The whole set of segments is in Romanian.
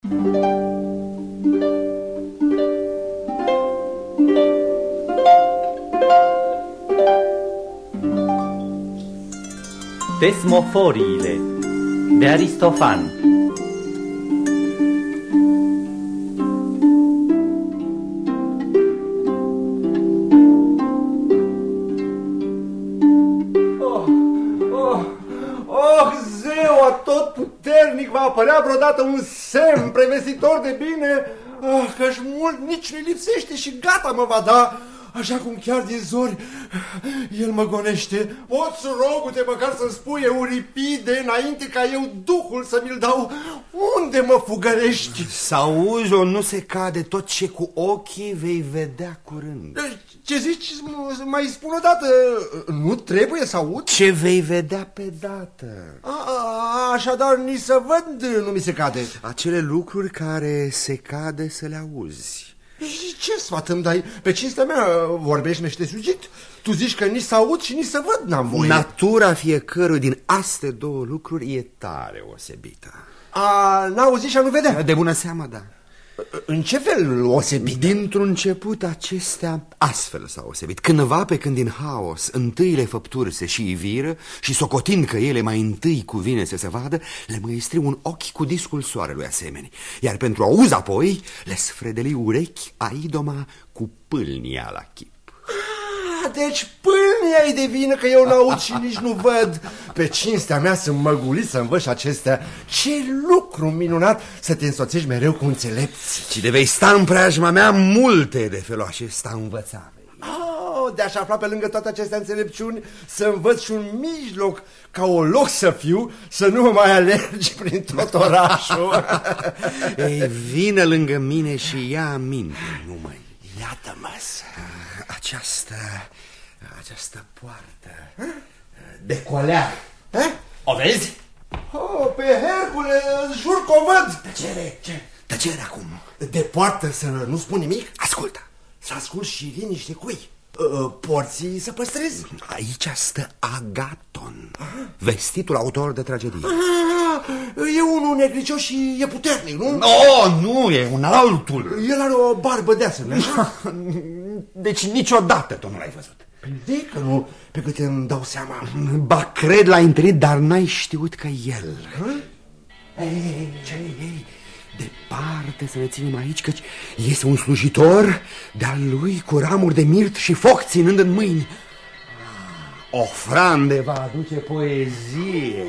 Tesmoforiile de Aristofan. Zeu atotputernic, va apărea vreodată un semn prevestitor de bine, că-și mult nici nu lipsește și gata mă va da. Așa cum chiar din zori el mă gonește. Poți, rogu-te, măcar să-mi spui, Euripide, înainte ca eu duhul să mi-l dau, unde mă fugărești? Să auzi, o nu se cade, tot ce cu ochii vei vedea curând. Ce zici? Mai spun o dată, nu trebuie să aud? Ce vei vedea pe dată. Așadar, nici să văd nu mi se cade. Acele lucruri care se cade să le auzi. Și ce sfat îmi dai? Pe cinstea mea vorbești meșteșugit. Tu zici că nici să aud și nici să văd n-am voie. Natura fiecărui din astea două lucruri e tare osebită. N-auzi și a nu vedea? De bună seamă, da. În ce fel osebit? Dintr-un început acestea astfel s-au osebit. Cândva pe când din haos întâile făpturi se și iviră și socotind că ele mai întâi cuvine să se vadă, le măestri un ochi cu discul soarelui asemeni. Iar pentru auz apoi le sfredeli urechi a idoma cu pâlnia la chip. Deci pâlnia-i de vină că eu n-aud și nici nu văd. Pe cinstea mea sunt măgulit să învăț acestea. Ce lucru minunat să te însoțești mereu cu înțelepți. Și de vei sta în preajma mea multe de felul acesta învățare. De-aș afla pe lângă toate acestea înțelepciuni să învăț și un mijloc ca o loc să fiu, să nu mă mai alergi prin tot orașul. Ei, vină lângă mine și ia aminte numai. Iată-mă. Această poartă de colea. O vezi? Pe Hercule, jur că o văd. Tăcere, tăcere acum. De poartă să nu spun nimic? Ascultă. Să ascult și liniște cui? Porții să păstrezi? Aici stă Agaton, vestitul autor de tragedie. E unul negricios și e puternic, nu? Nu, e un altul. El are o barbă deasă, nu? Deci niciodată tu nu l-ai văzut. De că nu, pe câte îmi dau seama. Ba, cred l-ai întâlnit, dar n-ai știut că el. Ei, departe să ne ținem aici, căci este un slujitor de-al lui cu ramuri de mirt și foc ținând în mâini. Ofrande va aduce poezie.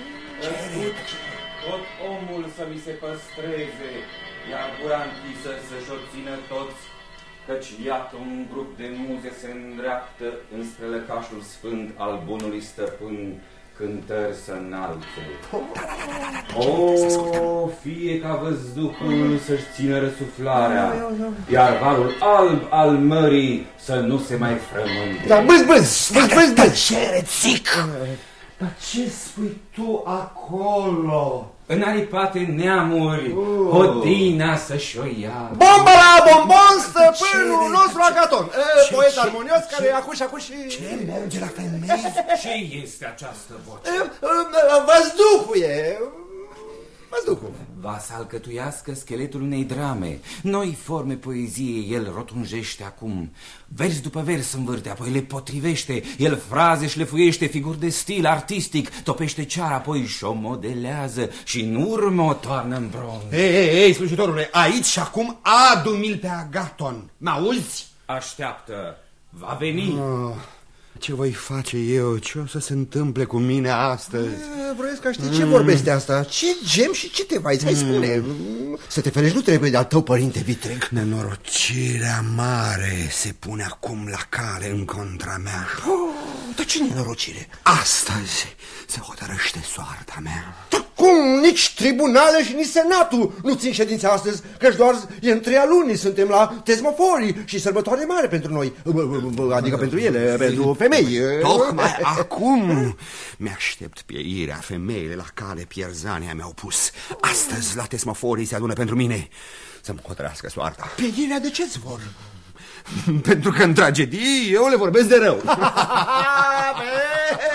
Tot omul să mi se păstreze, iar gura închisă să-și o țină toți, căci iată un grup de muze se îndreaptă înspre lăcașul sfânt al bunului stăpân, cântări să înalțe. O, fie ca văzduhul să-și țină răsuflarea, iar valul alb al mării să nu se mai frământe. Dar bâz! Tăcere, țic! Dar ce spui tu acolo? În aripate neamuri, Hodina să-și o ia. Bomba la bombon, stăpânul nostru Agaton, poet armonios care acuși și... Ce merge la femei? Ce este această voce? Văzduhul e... Văzduhul. Va să alcătuiască scheletul unei drame. Noi forme poezie el rotunjește acum. Vers după vers învârte, apoi le potrivește. El fraze șlefuiește, figuri de stil artistic. Topește ceara, apoi și-o modelează și în urmă o toarnă în bronz. Ei, slujitorule, aici și acum adu-mi-l pe Agaton. M-auzi? Așteaptă, va veni. Ce voi face eu? Ce o să se întâmple cu mine astăzi? Vreau ca știi ce vorbești de asta? Ce gem și ce te vai? Hai spune. Să te ferești nu trebuie de-al tău părinte vitreg. Nenorocirea mare se pune acum la cale în contra mea. Dar ce nenorocire? Astăzi se hotărăște soarta mea. Dar cum? Nici tribunale și nici senatul nu țin ședința astăzi, căci doar e în 3 luni, suntem la Tesmoforii și sărbătoare mare pentru noi. Adică pentru ele, pentru femei. Tocmai acum mi-aștept pieirea. Femeile la cale pierzania mi-au pus. Astăzi la Tesmoforii se adună pentru mine să-mi hotărască soarta. Pieirea de ce-ți vor? Pentru că în tragedii eu le vorbesc de rău.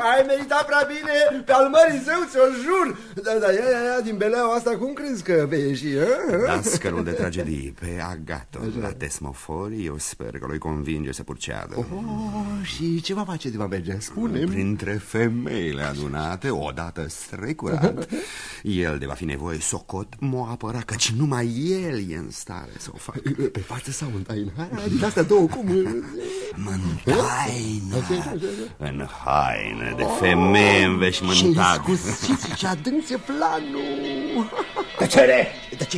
Ai meritat prea bine, pe al mării zău, ți-o jur. Da, ia, din beleaua asta, cum crezi că vei ieși? Dascălul de tragedii, pe Agaton, la Tesmofori, eu sper că l-o convinge să purceadă. Și ce va face de va merge? Spune-mi. Printre femeile adunate, odată strecurat, el de va fi nevoie socot m-o apăra, căci numai el e în stare să o facă. Pe față sau în taină? Din astea două, cum? În taină, în haină de femeie înveșmântată. Ce iscusiți, ce adânc e planul. Tăcere! Tăcere!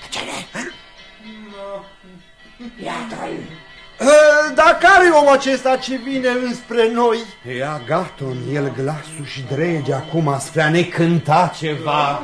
Iată-l! Dar care-i omul acesta ce vine înspre noi? E Agaton, el glasul și drege acum spre a ne cânta ceva.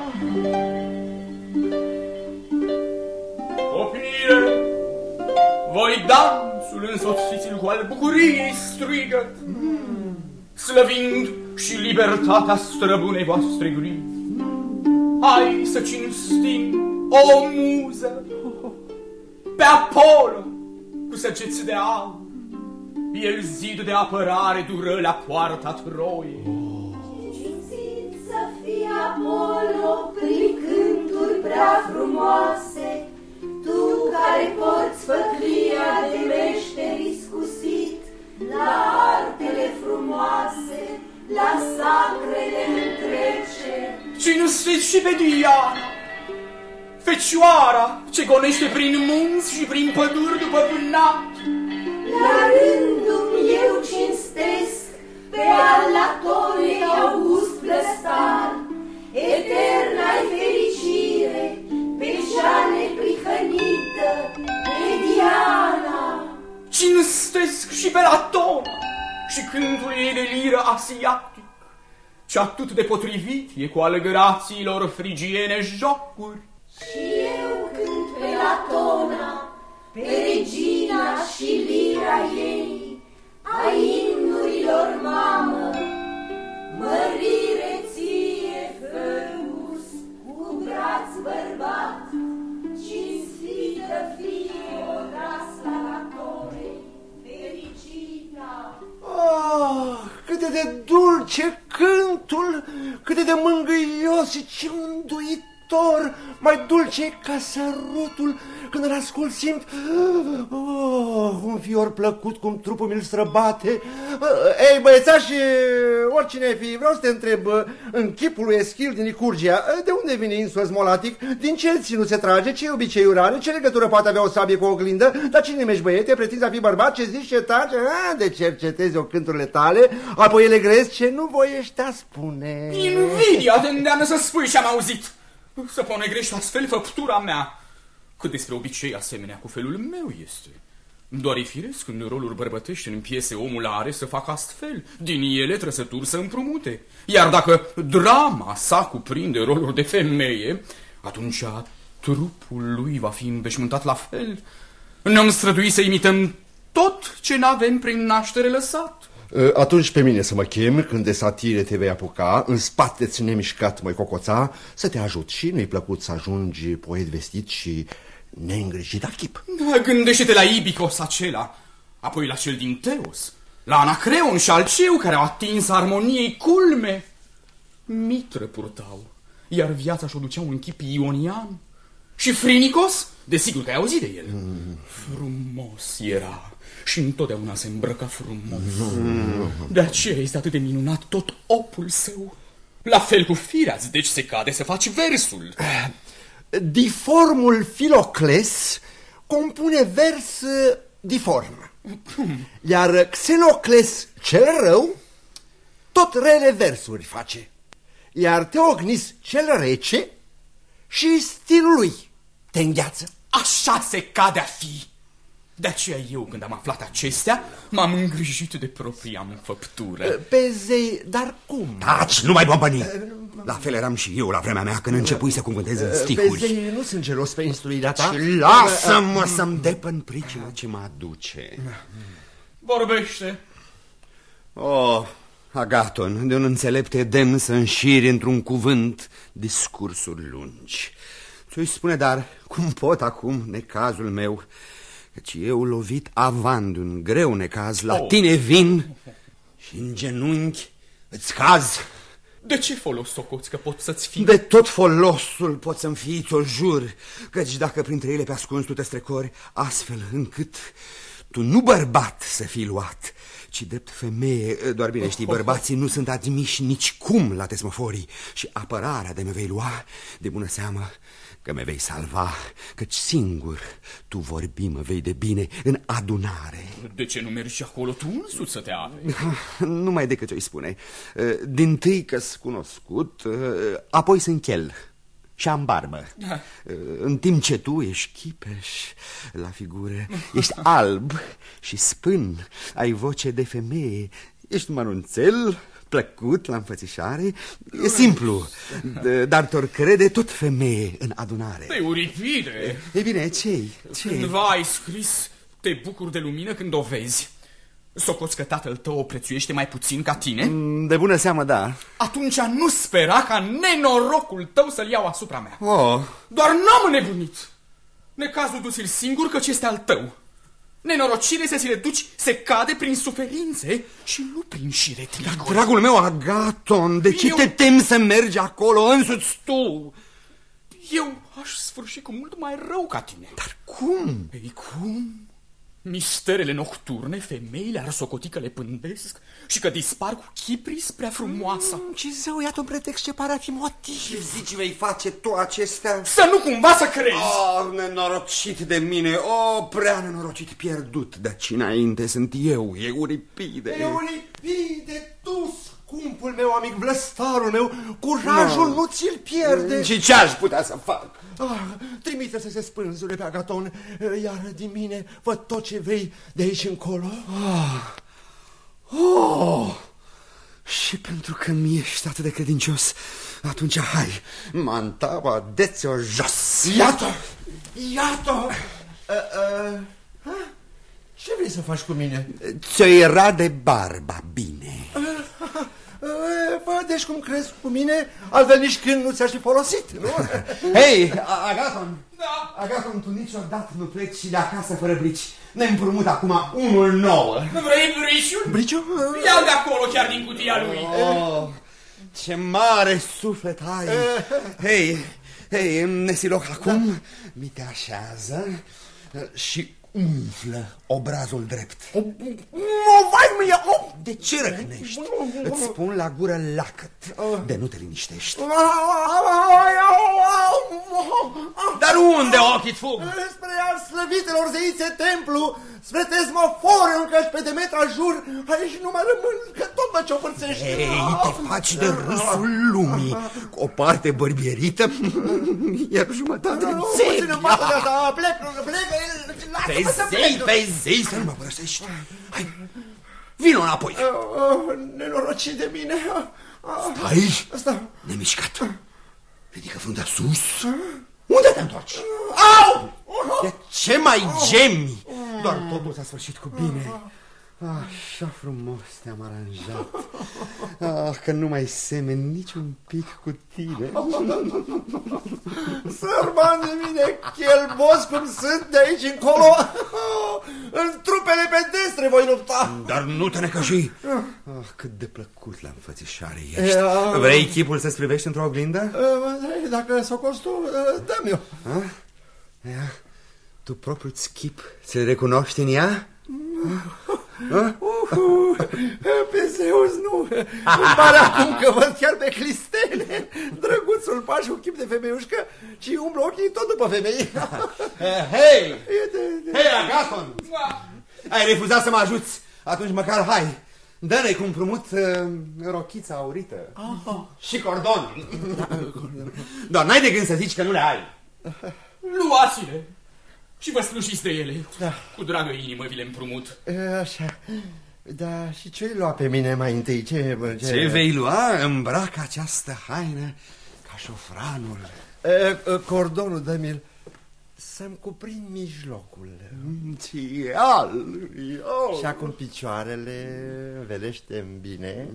Copile, voi dansul însoțiți-l cu al bucuriei strigăt, slăvind și libertatea străbunei voastre griji. Hai să cinstim o muză pe Apollo cu săgeți de aur. El zid de apărare dură la poarta Troiei. Cinstit să fie Apollo prin cânturi prea frumoase, tu care poți făclia de meșteri iscusit la artele frumoase, la sacrele întreceri. Cinstiți și pe Diana, fecioara ce gonește prin munți și prin păduri după vânat. La rândul eu cinstesc pe Alatonei August Plăstar, eterna-i fericire, pe cea neprihănită, pe Diana. Cinstesc și pe Latona și cântul ei de liră asiatic, ce atât de potrivit e cu ale grațiilor frigiene jocuri. Și eu cânt pe Latona, pe regina și lira ei, a imnurilor mamă, mărire ție, Făus, cu braț bărbat, cinstită fie odrasla Latonei, fericita. Cât de dulce cântul, cât de mângâios și ce unduitor, mai dulce ca sărutul. Când îl ascult simt un fior plăcut cum trupul mi-l străbate. Ei, băiețași, oricine fi, vreau să te întreb, în chipul lui Eschil din Licurgia, de unde vine insul Smolatic? Din ce ținut se trage? Ce obiceiuri are? Ce legătură poate avea o sabie cu o oglindă? Dar cine ești, băiete? Pretinzi a fi bărbat? Ce zici, ce taci? De cercetezi o cânturile tale, apoi ele grezi ce nu voiești a spune. Invidia te îndeamnă să spui ce-am auzit, să ponegrești astfel făptura mea. Cât despre obicei asemenea cu felul meu este. Doar e firesc în roluri bărbătești în piese omul are să facă astfel, din ele trăsături să împrumute. Iar dacă drama sa cuprinde roluri de femeie, atunci trupul lui va fi înveșmântat la fel. Ne-am străduit să imităm tot ce n-avem prin naștere lăsat. Atunci pe mine să mă chemi când de satire te vei apuca, în spate-ți nemișcat măi cocoța, să te ajut. Și nu-i plăcut să ajungi poet vestit și neîngrijit la chip. Gândește-te la Ibicos acela, apoi la cel din Teos, la Anacreon și Alceu, care au atins armoniei culme. Mitră purtau, iar viața și-o duceau în chip ionian. Și Frinicos, desigur că ai auzit de el. Frumos era și întotdeauna se îmbrăca frumos. De aceea este atât de minunat tot opul său. La fel cu firea, deci se cade să faci versul. Diformul Filocles compune vers diform, iar Xenocles cel rău tot rele versuri face, iar Teognis cel rece și stilul lui te îngheață. Așa se cade a fi. De aceea eu, când am aflat acestea, m-am îngrijit de propria mea făptură. Pe zei, dar cum? Taci, nu mai bombăni! La fel eram și eu la vremea mea când începui să cuvântez în sticuri. Pe zei, nu sunt gelos pe instruirea ta? Și lasă-mă să-mi depăn pricina ce mă aduce. Vorbește. Oh, Agaton, de un înțelept te demn să înșiri într-un cuvânt discursuri lungi. Ți-o spune, dar cum pot acum, necazul meu, căci eu lovit avant un greu necaz, la tine vin și în genunchi Îți caz. De ce folos socoți că pot să-ți fii? De tot folosul pot să-mi fii, ți-o jur, căci dacă printre ele pe ascuns tu te strecori, astfel încât tu nu bărbat să fii luat, ci drept femeie, doar bine știi, bărbații nu sunt admiși nicicum la tesmoforii și apărarea de me vei lua, de bună seamă că me vei salva, căci singur tu vorbi mă vei de bine în adunare. De ce nu mergi acolo tu însuți să te aperi? Numai decât ce-i spune. Dintâi că-s cunoscut, apoi sunt chel și am barbă. În timp ce tu ești chipeș la figură, ești alb și spân, ai voce de femeie, ești mărunțel, plăcut la înfățișare. E simplu, dar te-or crede tot femeie în adunare. Euripide! E bine, ce-i? Cândva ai scris, te bucuri de lumină când o vezi. Socoți că tatăl tău o prețuiește mai puțin ca tine? De bună seamă, da. Atunci nu spera ca nenorocul tău să-l iau asupra mea. Doar n-am înnebunit. Necazul du-ți-l singur, căci este al tău. Nenorocire să ți le duci se cade prin suferințe și nu prin șiretlicuri. Dar, dragul meu, Agaton, de ce te temi să mergi acolo însuți tu? Eu aș sfârși cu mult mai rău ca tine. Dar cum? Ei, cum? Misterele nocturne, femeile ar socoti că le pândesc și că dispar cu chipris prea frumoasă. Ce zău, iată un pretext separativ motiv. Ce zici vei face tu acestea? Să nu cumva să crezi! Nenorocit de mine, prea nenorocit, pierdut. De-aci înainte sunt eu, Euripide. Euripide, tu, scumpul meu amic, vlăstarul meu, curajul nu ți-l pierde. Și ce aș putea să fac? Trimite să se spânzure pe Agaton, iar din mine văd tot ce vrei de aici încolo. Și pentru că mi ești atât de credincios, atunci hai, mantaua, deți-o jos. Iată! Ce vrei să faci cu mine? Ți-o era de barba, bine. Deci cum crezi cu mine, altfel nici când nu ți-aș fi folosit, nu? Hei, Agaton! Da. Agaton, tu niciodată nu pleci de acasă fără brici. Ne împrumut acum unul nouă. Nu vrei briciul? Briciul? Ia-l de acolo, chiar din cutia lui. Ce mare suflet ai. Hei, nesiloc acum, mi te așează și umflă obrazul drept. De ce răcnești? Îți spun la gură lacăt, de nu te liniștești. Dar unde ochii-ți fug? Spre al slăvitelor zeițe templu, spre tezmofor, încăși pe Demetra jur, aici nu mai rămân, că tot mă ciopărțești. Ei, te faci de râsul lumii, cu o parte bărbierită, iar jumătate în țepi. Pe zei să nu mă părăsești. Hai, vino înapoi. Nenorocit de mine. Stai, nemișcat. Ridică fruntea sus. Unde te întorci? De ce mai gemi? Doar totul s-a sfârșit cu bine. Așa frumos te-am aranjat. Că nu mai semeni niciun pic cu tine. Sărman de mine, chelbos cum sunt de aici încolo, în trupele pedestre voi lupta. Dar nu te necăji. Cât de plăcut la înfățișare ești. Vrei chipul să-ți privești într-o oglindă? Dacă s-o cost tu, dă-mi eu. Tu propriu-ți chip ți-l recunoști în ea? Pe Zeus nu. Îmi pare acum că văd chiar pe Clistene, drăguțul paș cu chip de femeiușcă, și umblă ochii tot după femei. Hei, Agaton, ai refuzat să mă ajuți. Atunci măcar hai, dă-ne cu împrumut rochița aurită și cordon. Doar n-ai de gând să zici că nu le ai. Luați-le și vă slujiți de ele. Cu dragă inimă vi le împrumut. Așa. Da, și ce lua pe mine mai întâi? Ce vei lua? Îmbracă această haină ca șofranul. Cordonul, dă-mi-l să-mi cuprind mijlocul. Și acum picioarele, velește-mi bine.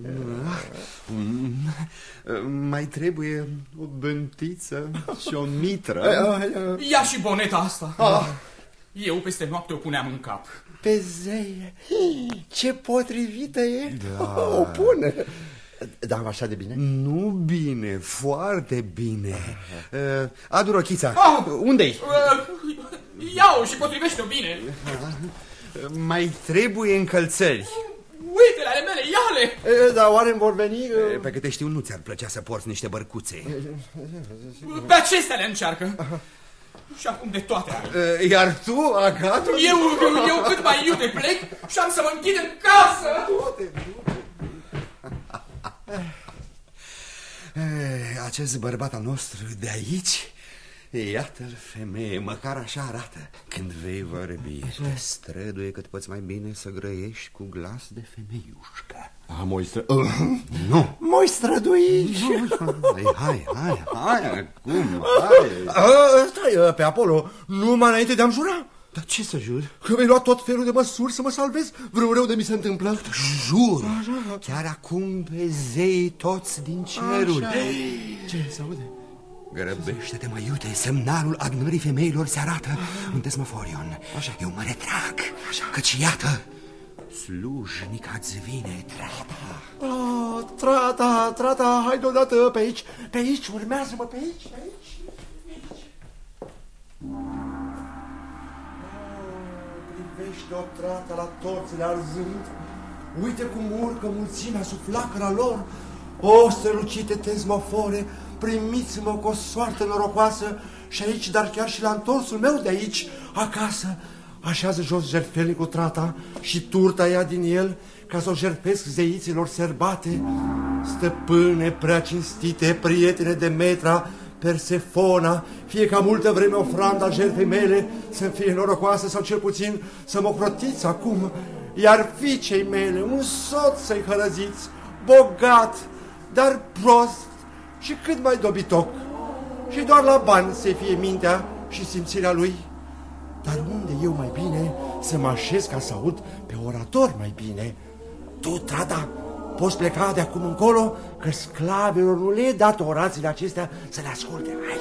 Mai trebuie o bântiță și o mitră. Ia și boneta asta. Eu peste noapte o puneam în cap. Pe zei, ce potrivită e. O pune. Da, așa de bine? Nu bine, foarte bine. Adu rochița. Unde-i? Ia-o și potrivește-o bine. Mai trebuie încălțări. Uite-le ale mele, ia-le! Dar oare vor veni? Pe câte știu, nu ți-ar plăcea să porți niște bărcuțe. Pe acestea le încearcă. Și acum de toate are. Iar tu, Agatul? Eu cât mai iute plec și am să mă închid în casă. Acest bărbat al nostru de aici, iată-l, femeie, măcar așa arată. Când vei vorbi, te străduie cât poți mai bine să grăiești cu glas de femeiușcă. Nu. Moi strădui. Hai, acum, Stai, pe Apollo, numai înainte de a-mi jura. Dar ce să jur? Că vei lua tot felul de măsuri să mă salvez. Vreun rău de mi se întâmplă. Jur, chiar acum pe zei toți din cerul. Ce se aude? Grăbește-te, mă iute, semnalul adunării femeilor se arată în Tesmoforion. Eu mă retrag, căci iată, slujnica-ți vine Trata. Trata, hai deodată pe aici, urmează-mă pe aici. Privește-o, Trata, la torțele arzând. Uite cum urcă mulțimea sub flacăra lor. O, strălucite Tesmofore, primiți-mă cu o soartă norocoasă și aici, dar chiar și la întorsul meu de aici, acasă. Așează jos jertfelnicul, Trata, și turta ia din el ca să o jertfesc zeiților serbate. Stăpâne prea cinstite, prietene Demetra, Persefona, fie ca multă vreme ofranda jertfei mele să fie norocoasă sau cel puțin să mă ocrotiți acum, iar fiicei mele un soț să-i hărăziți, bogat, dar prost și cât mai dobitoc, și doar la bani să fie mintea și simțirea lui. Dar unde eu mai bine să mă așez ca să aud pe orator mai bine? Tu, Trata, poți pleca de acum încolo, că sclavelor nu le e dat orațiile acestea să le asculte. Hai!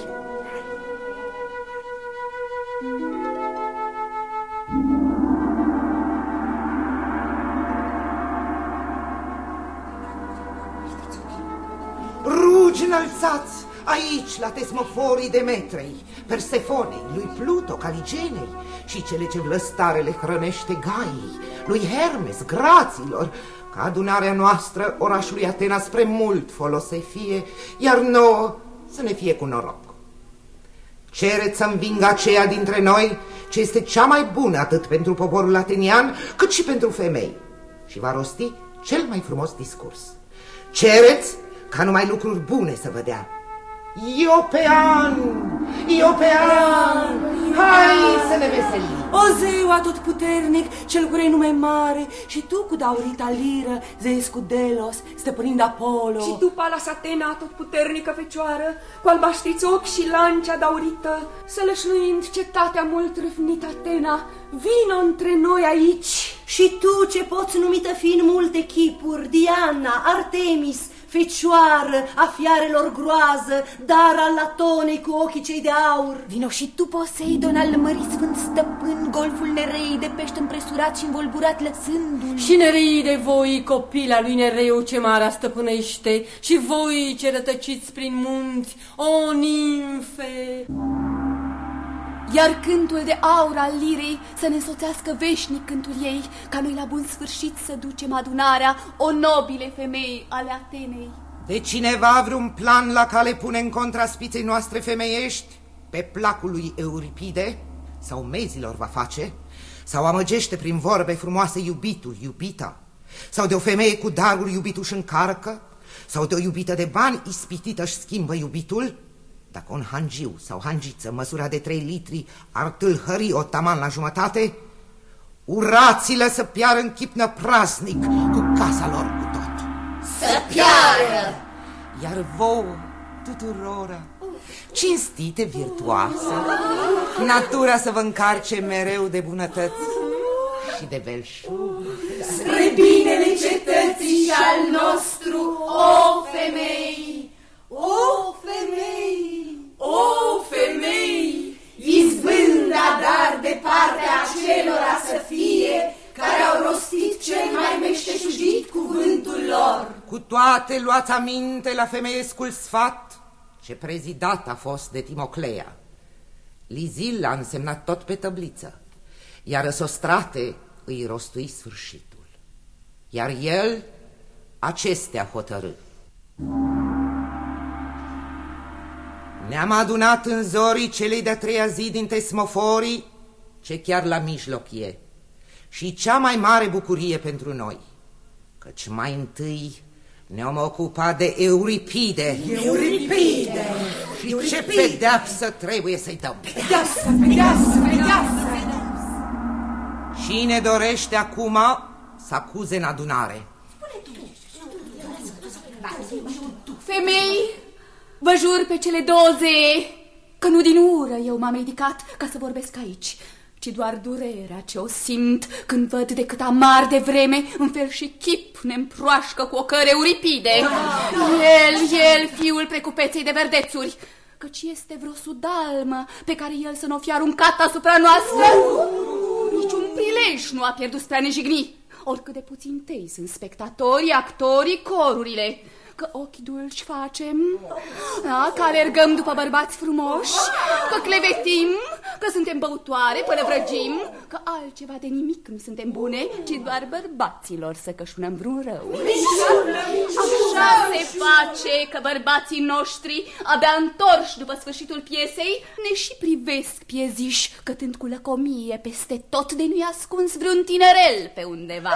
Rugi înălțați aici, la Tesmoforii Demetrei, Persefonei, lui Pluto, Caligenei și cele ce vlăstarele hrănește Gaiei, lui Hermes, graților, ca adunarea noastră orașului Atena spre mult folos să fie, iar nouă să ne fie cu noroc. Cereți să învingă aceea dintre noi ce este cea mai bună atât pentru poporul atenian cât și pentru femei și va rosti cel mai frumos discurs. Cereți ca numai lucruri bune să vă dea. Iopean, hai să ne veselim! O zeu atotputernic, cel cu renume mare, și tu cu daurita liră, zeescu Delos, stăpânind Apollo. Și tu, Palas Atena, atotputernică fecioară, cu albaștriți ochi și lancea daurită, sălășluind cetatea mult râvnit Atena, vino între noi aici. Și tu, ce poți numită fiind multe chipuri, Diana, Artemis, fecioară a fiarelor groază, dar al Latonei cu ochii cei de aur. Vino și tu, Poseidon, al mării sfânt stăpân, golful Nerei de pește împresurat și învolburat lăsându-l. Și Nerei de voi, copila lui Nereu ce marea stăpânește, și voi ce rătăciți prin munți, o nimfe! Iar cântul de aur al lirei să ne însoțească veșnic cântul ei, ca noi la bun sfârșit să ducem adunarea, o nobile femei ale Atenei. De cineva vreun plan la cale pune în contra spiței noastre femeiești? Pe placul lui Euripide? Sau mezilor va face? Sau amăgește prin vorbe frumoase iubitul, iubita? Sau de o femeie cu daruri iubitul își încarcă? Sau de o iubită de bani ispitită își schimbă iubitul? Dacă un hangiu sau hangiță, măsura de 3 litri, ar tâlhări o taman la jumătate, urați-le să piară în chip năprasnic cu casa lor cu tot. Să piară! Iar vouă, tuturora, cinstite, virtuoasă, natura să vă încarce mereu de bunătăți și de belșug. Spre binele cetății și al nostru, o femei! O femei! O femei! Izbânda dar de partea acelora să fie care au rostit cel mai meșteșugit cuvântul lor. Cu toate luați aminte la femeiescul sfat ce prezidat a fost de Timoclea. Lizil l-a însemnat tot pe tăbliță, iar Răsostrate îi rostui sfârșitul. Iar el acestea hotărâ. Ne-am adunat în zorii celei de-a treia zi din Tesmoforii, ce chiar la mijloc e, și cea mai mare bucurie pentru noi, căci mai întâi ne-am ocupat de Euripide. Euripide! Și ce pedeapsă trebuie să-i dăm? Pedeapsă! Cine dorește acum să acuze în adunare? Femei, vă jur pe cele 20 că nu din ură eu m-am ridicat ca să vorbesc aici, ci doar durerea ce o simt când văd de cât amar de vreme în fel și chip ne-mproașcă cu ocări Euripide. El, fiul precupeței de verdețuri, căci este vreo sudalmă pe care el să n-o fi aruncat asupra noastră. Niciun prilej nu a pierdut spre a ne jigni, oricât de puțin tăi sunt spectatorii, actorii, corurile. Că ochi dulci facem, da, că alergăm după bărbați frumoși, că clevetim, că suntem băutoare până vrăgim, că altceva de nimic nu suntem bune, ci doar bărbaților să cășunăm vreun rău. Așa se face că bărbații noștri, abia întorși după sfârșitul piesei, ne și privesc pieziși, cătând cu lăcomie peste tot de nu-i ascuns vreun tinerel pe undeva.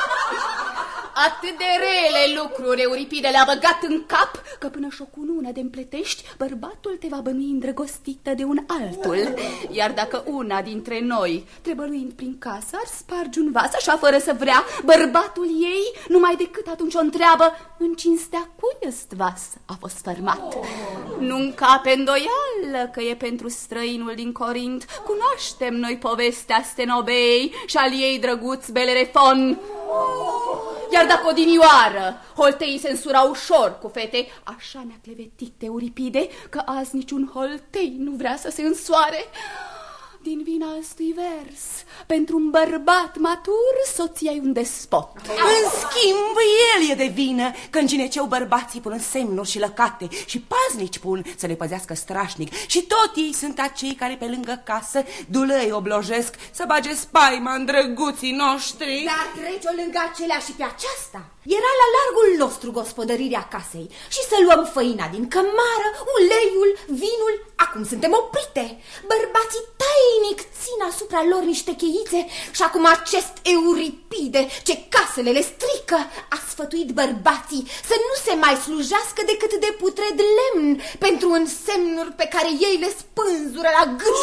Atât de rele lucruri Euripide le-a băgat în cap, că până și o cunună de împletești, bărbatul te va bănui îndrăgostită de un altul. Iar dacă una dintre noi, trebăluind prin casă, ar sparge un vas așa fără să vrea, bărbatul ei, numai decât atunci o întreabă: în cinstea cui ăst vas a fost sfărmat? Nu încape îndoială că e pentru străinul din Corint. Cunoaștem noi povestea Stenobei și al ei drăguț Belerefon. Iar dacă odinioară holteii se însura ușor cu fete, așa ne-a clevetit Euripide că azi niciun holtei nu vrea să se însoare. Din vina ăstui vers, pentru un bărbat matur, soția-i un despot. În schimb, el e de vină că în gineceu bărbații pun semnuri și lăcate și paznici pun să le păzească strașnic. Și tot ei sunt acei care pe lângă casă dulăi oblojesc să bage spaima în drăguții noștri. Dar trece-o lângă acelea și pe aceasta. Era la largul nostru gospodărirea casei și să luăm făina din cămară, uleiul, vinul. Acum suntem oprite. Bărbații tainic țin asupra lor niște cheițe și acum acest Euripide, ce casele le strică, a sfătuit bărbații să nu se mai slujească decât de putred lemn pentru însemnuri pe care ei le spânzură la gât.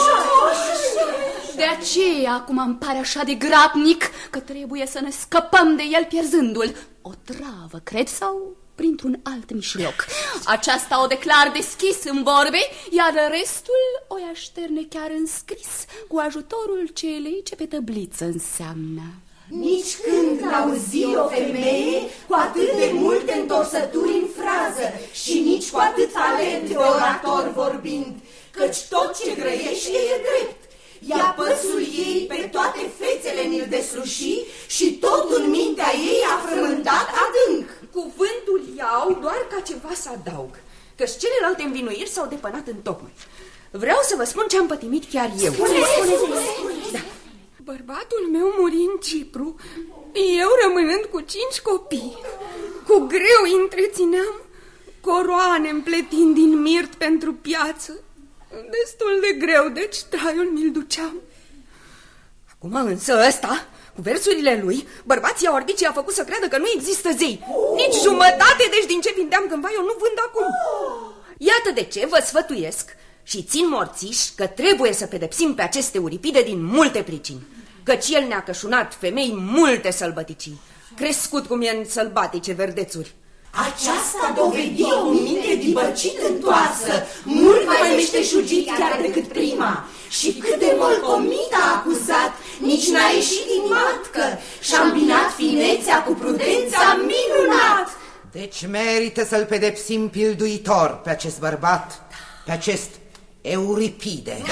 De aceea acum îmi pare așa de grabnic că trebuie să ne scăpăm de el pierzându-l. O travă, cred, sau printr-un alt mijloc. Aceasta o declar deschis în vorbe, iar restul o așterne chiar în scris, cu ajutorul celei ce pe tăbliță înseamnă. Nici când n-auzi o femeie cu atât de multe întorsături în frază și nici cu atât talent de orator vorbind, căci tot ce grăiește e drept. Ia păsul ei pe toate fețele ni-l desluși și totul în mintea ei a frământat adânc. Cuvântul iau doar ca ceva să adaug, căci celelalte învinuiri s-au depănat întocmai. Vreau să vă spun ce-am pătimit chiar eu. Spune. Da. Bărbatul meu muri în Cipru, eu rămânând cu 5 copii. Cu greu îi întrețineam, coroane împletind din mirt pentru piață. Destul de greu, deci traiul mi-l duceam. Acum însă ăsta, cu versurile lui, bărbații au ardit și a făcut să creadă că nu există zei. Nici jumătate, deci din ce vindeam cândva eu nu vând acum. Iată de ce vă sfătuiesc și țin morțiș că trebuie să pedepsim pe aceste Euripide din multe pricini. Căci el ne-a cășunat femei multe sălbăticii, crescut cum e în sălbatice verdețuri. Aceasta dovedi o minte dibăcit întoarsă, mult mai meșteșugit chiar decât prima. Și cât de molcomit a acuzat, nici n-a ieșit din matcă și-a îmbinat finețea cu prudența minunat. Deci merită să-l pedepsim pilduitor pe acest bărbat, pe acest Euripide.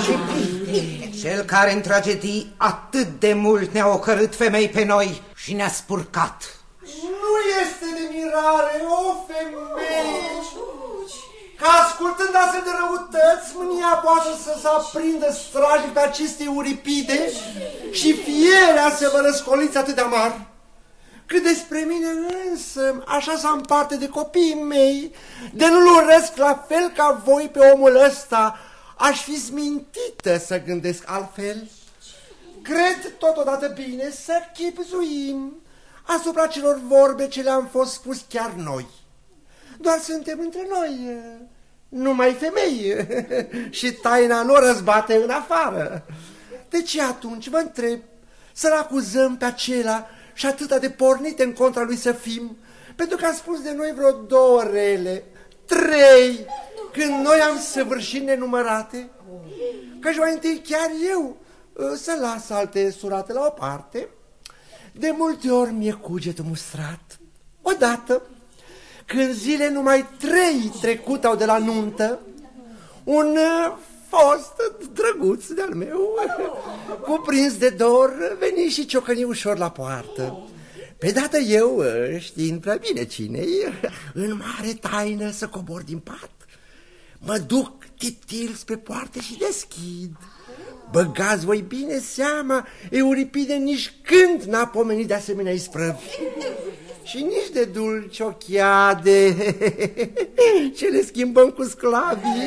Cel care în tragedii atât de mult ne-a ocărât femei pe noi și ne-a spurcat. Nu este de mirare, o femeie, că ascultând astfel de răutăți, mânia poate să se aprindă strașnic pe aceste Euripide și fierea să vă răscoliți atât de amar. Cât despre mine însă, așa s-am parte de copiii mei, de nu-l urăsc la fel ca voi pe omul ăsta, aș fi smintită să gândesc altfel. Cred totodată bine să chipzuim asupra celor vorbe ce le-am fost spus chiar noi. Doar suntem între noi, numai femei, și taina nu o răzbate în afară. Deci atunci vă întreb, să-l acuzăm pe acela și atâta de pornite în contra lui să fim, pentru că a spus de noi vreo 2 rele, 3, când noi am săvârșit nenumărate, căci mai întâi chiar eu să las alte surate la o parte. De multe ori mi-e cugetul mustrat. Odată, când zile numai 3 trecutau de la nuntă, un fost drăguț de-al meu, cuprins de dor, veni și ciocăni ușor la poartă. Pe dată eu, știind prea bine cine-i, în mare taină să cobor din pat, mă duc titil spre poartă și deschid. Băgați voi bine seama, Euripide nici când n-a pomenit de asemenea isprăvi. Și nici de dulciochiade ce le schimbăm cu sclavii.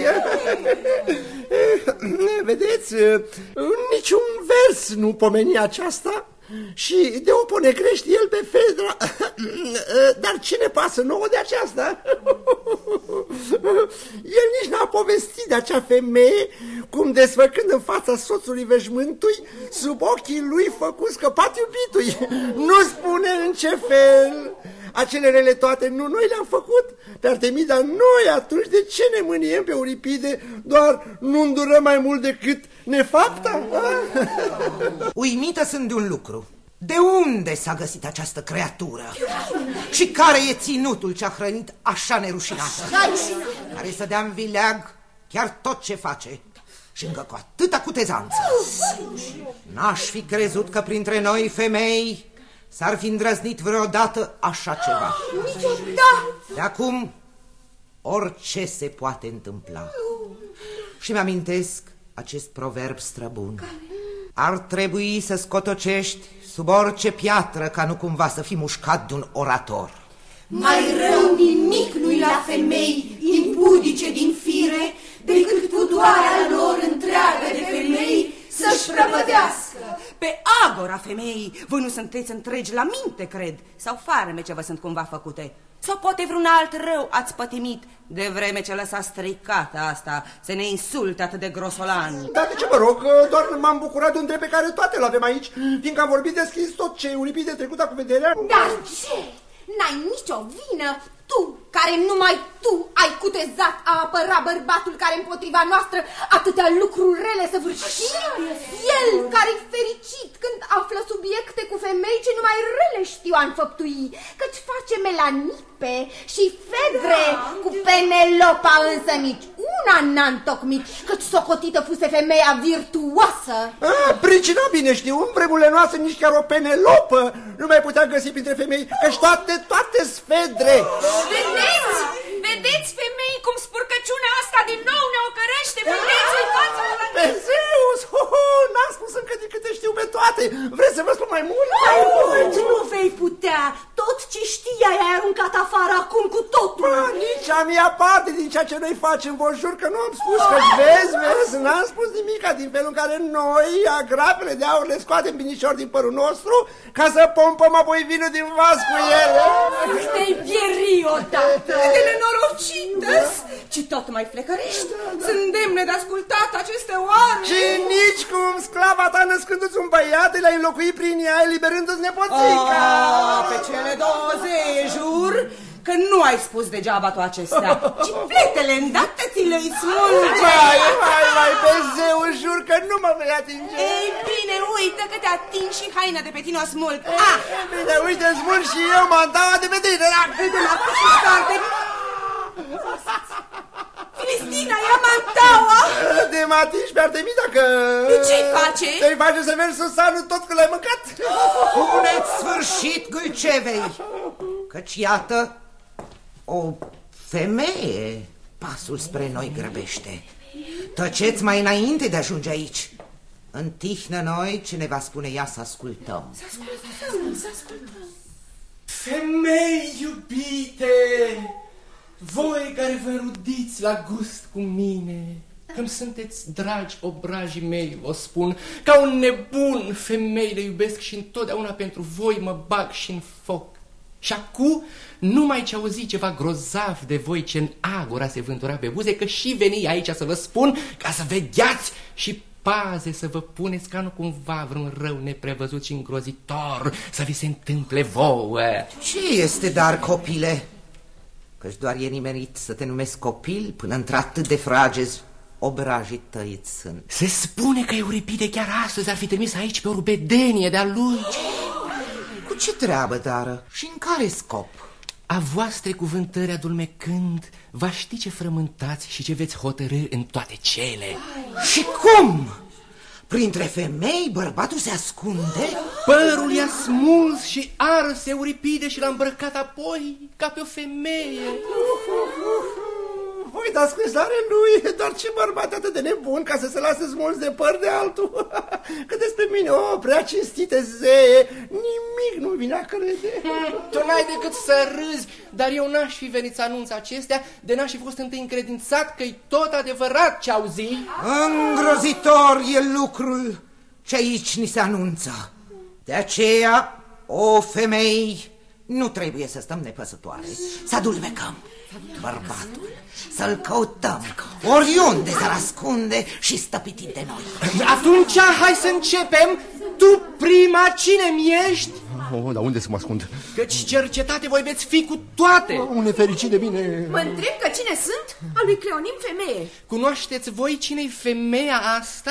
Vedeți, niciun vers nu pomeni aceasta și de o ponegrește el pe Fedra. Dar ce ne pasă nouă de aceasta? El nici n-a povestit de acea femeie cum, desfăcând în fața soțului veșmântui, sub ochii lui făcu scăpat iubitui. Nu spune în ce fel. Acele rele toate nu noi le-am făcut pe Artemida, noi atunci de ce ne mâniem pe Euripide, doar nu îndurăm mai mult decât nefapta? Uimită sunt de un lucru. De unde s-a găsit această creatură? Și care e ținutul ce-a hrănit așa nerușinată? Care să dea în vileag chiar tot ce face și încă cu atâta cutezanță. N-aș fi crezut că printre noi femei s-ar fi îndrăznit vreodată așa ceva. De acum orice se poate întâmpla. Și mi-amintesc acest proverb străbun. Ar trebui să scotocești sub orice piatră ca nu cumva să fii mușcat de un orator. Mai rău nimic nu-i la femei impudice din fire decât pudoarea lor întreagă de femei să-și prăpădească. Pe agora femeii, voi nu sunteți întregi la minte, cred, sau farmece vă sunt cumva făcute. Sau poate vreun alt rău ați pătimit, de vreme ce lăsa stricată asta să ne insulte atât de grosolan. Da, de ce mă rog, doar m-am bucurat de un drept pe care toate l-avem aici, fiindcă am vorbit deschis tot ce Euripide trecuta cu vederea. Dar ce? N-ai nicio vină? Tu, care numai tu ai cutezat a apăra bărbatul care împotriva noastră atâtea lucruri rele săvârși? El care-i fericit când află subiecte cu femei ce numai rele știu a înfăptui, căci face melanipe și Fedre, cu Penelopa însă nici una n-a întocmit, căci socotită fuse femeia virtuoasă. Pricina bine știu, în vremurile noastre nici chiar o Penelopă nu mai putea găsi printre femei, căci toate Fedre. Vedeți, femei, cum spurcăciunea asta din nou ne ocărăște? Vedeți-i față! Pe Zeus! N-am spus încă de câte știu pe toate. Vreți să vă spun mai mult? Mai mult nu vei putea. Tot ce știai ai aruncat afară acum cu totul. Nici a mea parte din ceea ce noi facem. Vă jur că nu am spus, că vezi, n-am spus nimica din felul în care noi, agrapele de aur, le scoatem binișor din părul nostru ca să pompăm apoi vinul din vas cu ele. Te-ai pieri odată! De nenorocită-s! Ce tot mai flecărești? Sunt demne de ascultat aceste oare! Și nici cum sclava ta născându-ți un băiat le-ai înlocuit prin ea, eliberându-ți nepoțica! Pe cele 20, jur că nu ai spus degeaba toate acestea. Cifletele îndată ți le-i smulge! Vai, pe zeu, jur că nu mă vei atinge! Ei bine, uită că te atingi și haina de pe tine o smulg! Bine, uite, smulg și eu mandaua de pe tine! De la piscarte! Filistina, ia mantaua! De mă atingi pe Artemida că... De ce-i face? Te-i face să mergi sus anul tot că l-ai mâncat? Puneți sfârșit gâlcevei, Căci iată, o femeie pasul spre noi grăbește. Tăceți mai înainte de a ajunge aici. Întihnă noi ce ne va spune ea să ascultăm. Să ascultăm. Femei iubite, voi care vă rudiți la gust cu mine, că-mi sunteți dragi obrajii mei, vă spun, ca un nebun femeile iubesc și întotdeauna pentru voi mă bag și în foc. Și acum numai ce auzi ceva grozav de voi ce în agora se vântura pe buze, că și veni aici să vă spun ca să vegheați și paze să vă puneți ca nu cumva vreun rău neprevăzut și îngrozitor să vi se întâmple vouă. Ce este dar, copile? Căci doar e nimerit să te numesc copil până într-atât de fragezi obrajii tăi sunt. Se spune că Euripide chiar astăzi ar fi trimis aici pe o rubedenie de-a lui. Cu ce treabă, dară? Și în care scop? A voastre cuvântări adulmecând, va ști ce frământați și ce veți hotărâ în toate cele. Și cum? Printre femei bărbatul se ascunde? Părul i-a smuls și ars Euripide și l-a îmbrăcat apoi ca pe o femeie. Voi dați crezare lui, doar ce bărbat atât de nebun ca să se lase smuls de păr de altul. Că despre mine, o prea cinstite zeie, nimic nu vine a crede. Tu n-ai decât să râzi, dar eu n-aș fi venit să anunț acestea, de n-aș fi fost întâi încredințat că-i tot adevărat ce auzi. Îngrozitor e lucrul ce aici ni se anunță. De aceea, o femei, nu trebuie să stăm nepăsătoare, să adulmecăm bărbatul, să-l căutăm oriunde s-ar ascunde și stăpitit de noi. Atunci hai să începem. Tu prima, cine-mi ești? Oh, dar unde să mă ascund? Căci cercetate voi veți fi cu toate. Un nefericit de mine. Mă întreb că cine sunt? A lui Cleonim femeie. Cunoașteți voi cine-i femeia asta?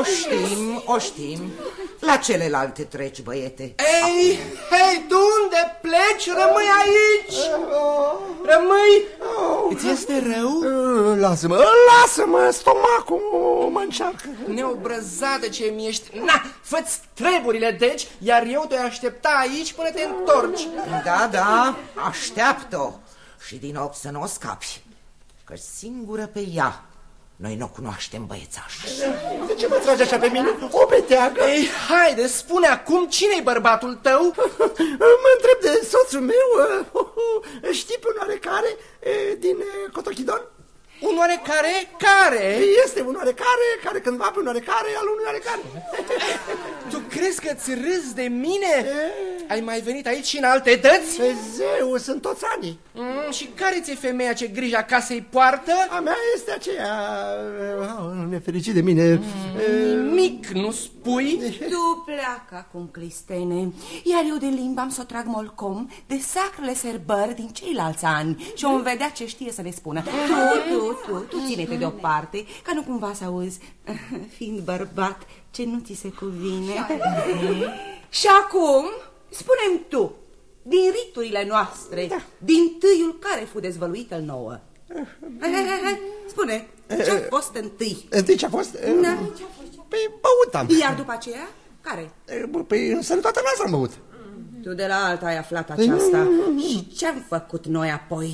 O știm. La celelalte treci, băiete. Ei, hei, de unde pleci? Rămâi aici. Rămâi. Îți este rău? Lasă-mă, stomacul mă încearcă. Neobrăzată ce mi ești. Na, fă-ți treburile deci, iar eu te aștepta aici până te întorci. Da, așteaptă-o. Și din ochi să nu o scapi, că singură pe ea noi nu o cunoaștem, băiețaș. De ce mă tragi așa pe mine? O beteagă. Ei, haide, spune acum cine-i bărbatul tău? Mă întreb de soțul meu. Știi pe un oarecare din Cotochidon? Un oarecare? Care? Este un oarecare care cândva pe un oarecare al unui oarecare. Tu crezi că-ți râzi de mine? Ai mai venit aici și în alte dăți? Zeu, sunt toți ani. Și care ți-e femeia ce grija casei poartă? A mea este aceea. Nefericit de mine. Nimic nu spui? Tu pleacă acum, Clistene, iar eu de limba am să o trag molcom de sacrele serbări din ceilalți ani și o vedea ce știe să le spună. Tu ține-te deoparte, ca nu cumva să auzi, fiind bărbat, ce nu ți se cuvine. Și acum, spune-mi tu, din riturile noastre, din tâiul care fu dezvăluit al nouă. Hai, spune, ce-a fost întâi? Întâi ce-a fost? Păi băut am. Iar după aceea, care? Păi în sănătatea noastră am băut. Tu de la alta ai aflat aceasta. Și ce-am făcut noi apoi?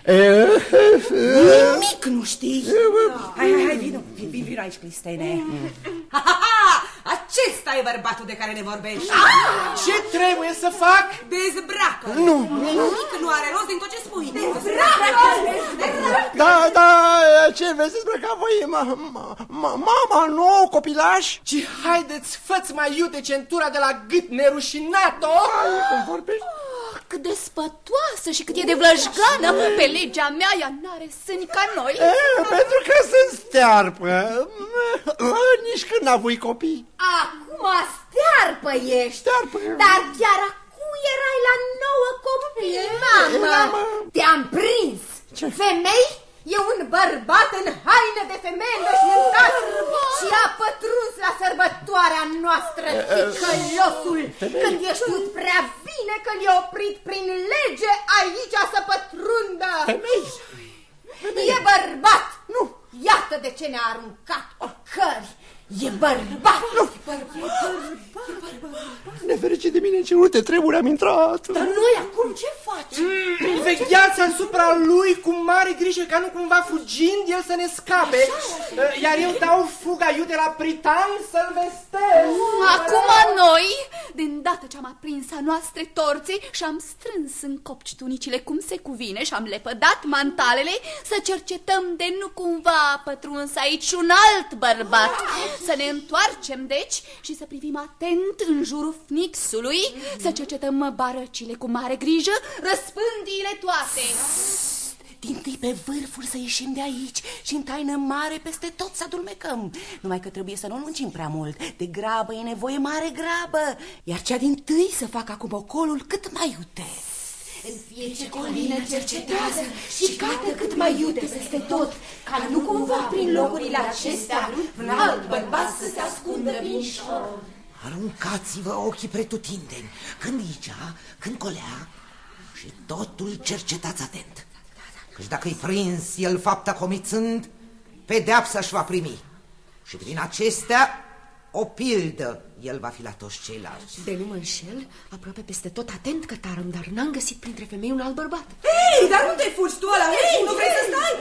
Nimic nu știi. Hai, vino aici, Clistene. Acesta e bărbatul de care ne vorbești. Ce trebuie să fac? Dezbracă. Nu. Nimic nu are rost din tot ce spui. Da, ce vezi dezbrăca voi? Mama, nou copilaș? Și haideți, fă-ți mai iute centura de la gât, nerușinat-o. Cum vorbești? Cât de spătoasă și cât e de vlăjgană. Pe legea mea ea n-are sâni ca noi. Pentru că sunt stearpă. Nici când n-avui copii. Acum stearpă ești. Stearpă. Dar chiar acum erai la 9 copii, mamă. Te-am prins. Femei? E un bărbat în haine de femeie înveșmântat și a pătruns la sărbătoarea noastră, ticălosul, când e știut prea bine că i-a oprit prin lege aici să pătrundă. Femei? E bărbat! Nu! Iată de ce ne-a aruncat ocări! E bărbat! Nu! Nefericit de mine, ce urte treburi am intrat. Dar noi acum ce facem? Vegheați asupra lui cu mare grijă ca nu cumva fugind el să ne scape. Iar eu dau fuga iute la pritan să-l vestesc. Acum noi, de îndată ce am aprins a noastre torțe și am strâns în copci tunicile cum se cuvine și am lepădat mantalele, să cercetăm de nu cumva a pătruns aici un alt bărbat. Să ne întoarcem, deci, și să privim atent în jurul fnixului, să cercetăm barăcile cu mare grijă, răspândiile toate. Din-tâi pe vârful să ieșim de aici și în taină mare peste tot să adulmecăm. Numai că trebuie să nu lungim prea mult. De grabă e nevoie mare grabă. Iar cea din-tâi să facă acum ocolul cât mai iute. În fiecare colină cercetează și cată cât mai iute peste tot, ca nu cumva prin locurile acestea un alt bărbat să se ascundă vinșor. Aruncați-vă ochii pretutindeni, când aici, când colea, și totul cercetați atent. Căci dacă-i prins el fapta comițând, pedeapsa-și va primi. Și prin acestea o pildă el va fi la toți ceilalți. De nu mă înșel, aproape peste tot atent cătarăm, dar n-am găsit printre femei un alt bărbat. Ei, dar unde fugi tu ăla? Ei, nu vrei să stai?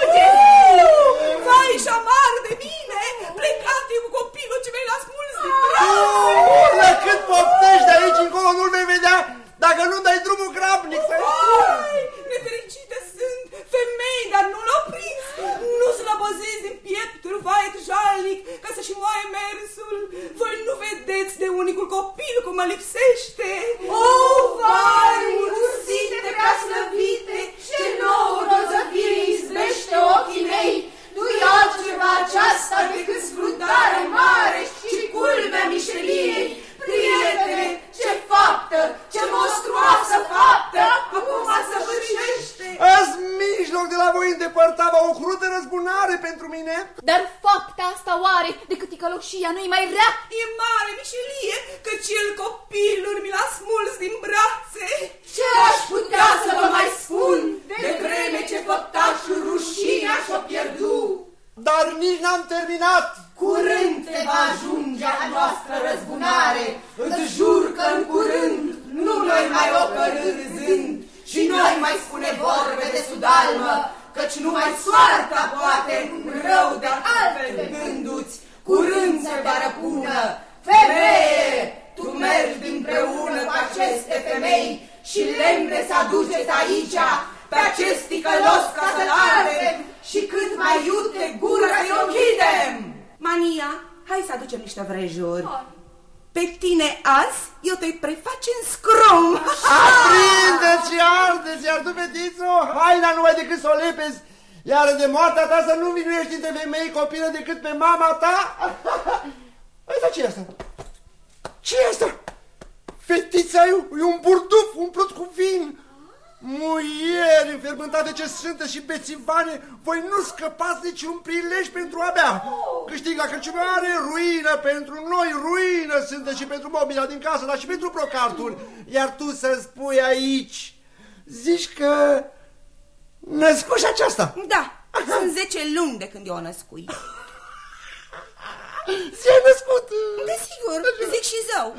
Vai și amar de mine! Plecați cu copilul ce mi-ai ascuns din brațe! La cât poftești de aici încolo nu-l vei vedea dacă nu dai drumul grabnic să... Vai, nefericite sunt femei, dar nu l-au prins. Nu slăbăzesc din pieptul vaet jalnic ca să-și moaie mersul. Voi nu vedeți de unicul copil cum mă lipsește. O, vai, ursite prea slăvite, ce nouă rozăvire izbește ochii mei. Nu-i altceva aceasta decât scrutare mare și culmea mișeliei. Prietene, ce faptă, ce monstruoasă faptă, acum săvârșește. Azi mijloc de la voi îndepărtava o crută răzbunare pentru mine. Dar fapta asta oare, decât ticăloșia, nu-i mai rea? E mare mișelie, căci el copilul mi l-a smuls din brațe. Ce aș putea să vă mai spun, de vreme ce făptașul rușinea și-o pierdu. Dar nici n-am terminat. Curând te va ajunge a noastră răzbunare. Îți jur că în curând nu noi mai ocărâ râzând și noi mai spune vorbe de sudalmă, căci numai soarta poate rău de altfel gânduți. Curând se va răpună. Femeie, tu mergi împreună cu aceste femei și lemne să aduceți aici pe acest ticălos ca să-l ardem și cât mai iute gura să-i închidem. Mania, hai să aducem niște vrejuri. Pe tine azi eu te-i preface în scrum. Aprindeți și ardeți, iar tu, fetițo, haina numai decât să o lepezi, iar de moartea ta să nu vinuiești între femei copilă decât pe mama ta. Asta ce e asta? Ce e asta? Fetița e un burduf umplut cu vin. Muieri înfermântate ce sântă și bețivane, voi nu scăpați niciun prilej pentru a bea. Câștig la cărciumare, ruină pentru noi, ruină sântă și pentru mobila din casă, dar și pentru brocartul. Iar tu să spui aici, zici că născuși aceasta? Da, sunt 10 luni de când eu o născui. Ți-ai născut? Desigur, zic și zău.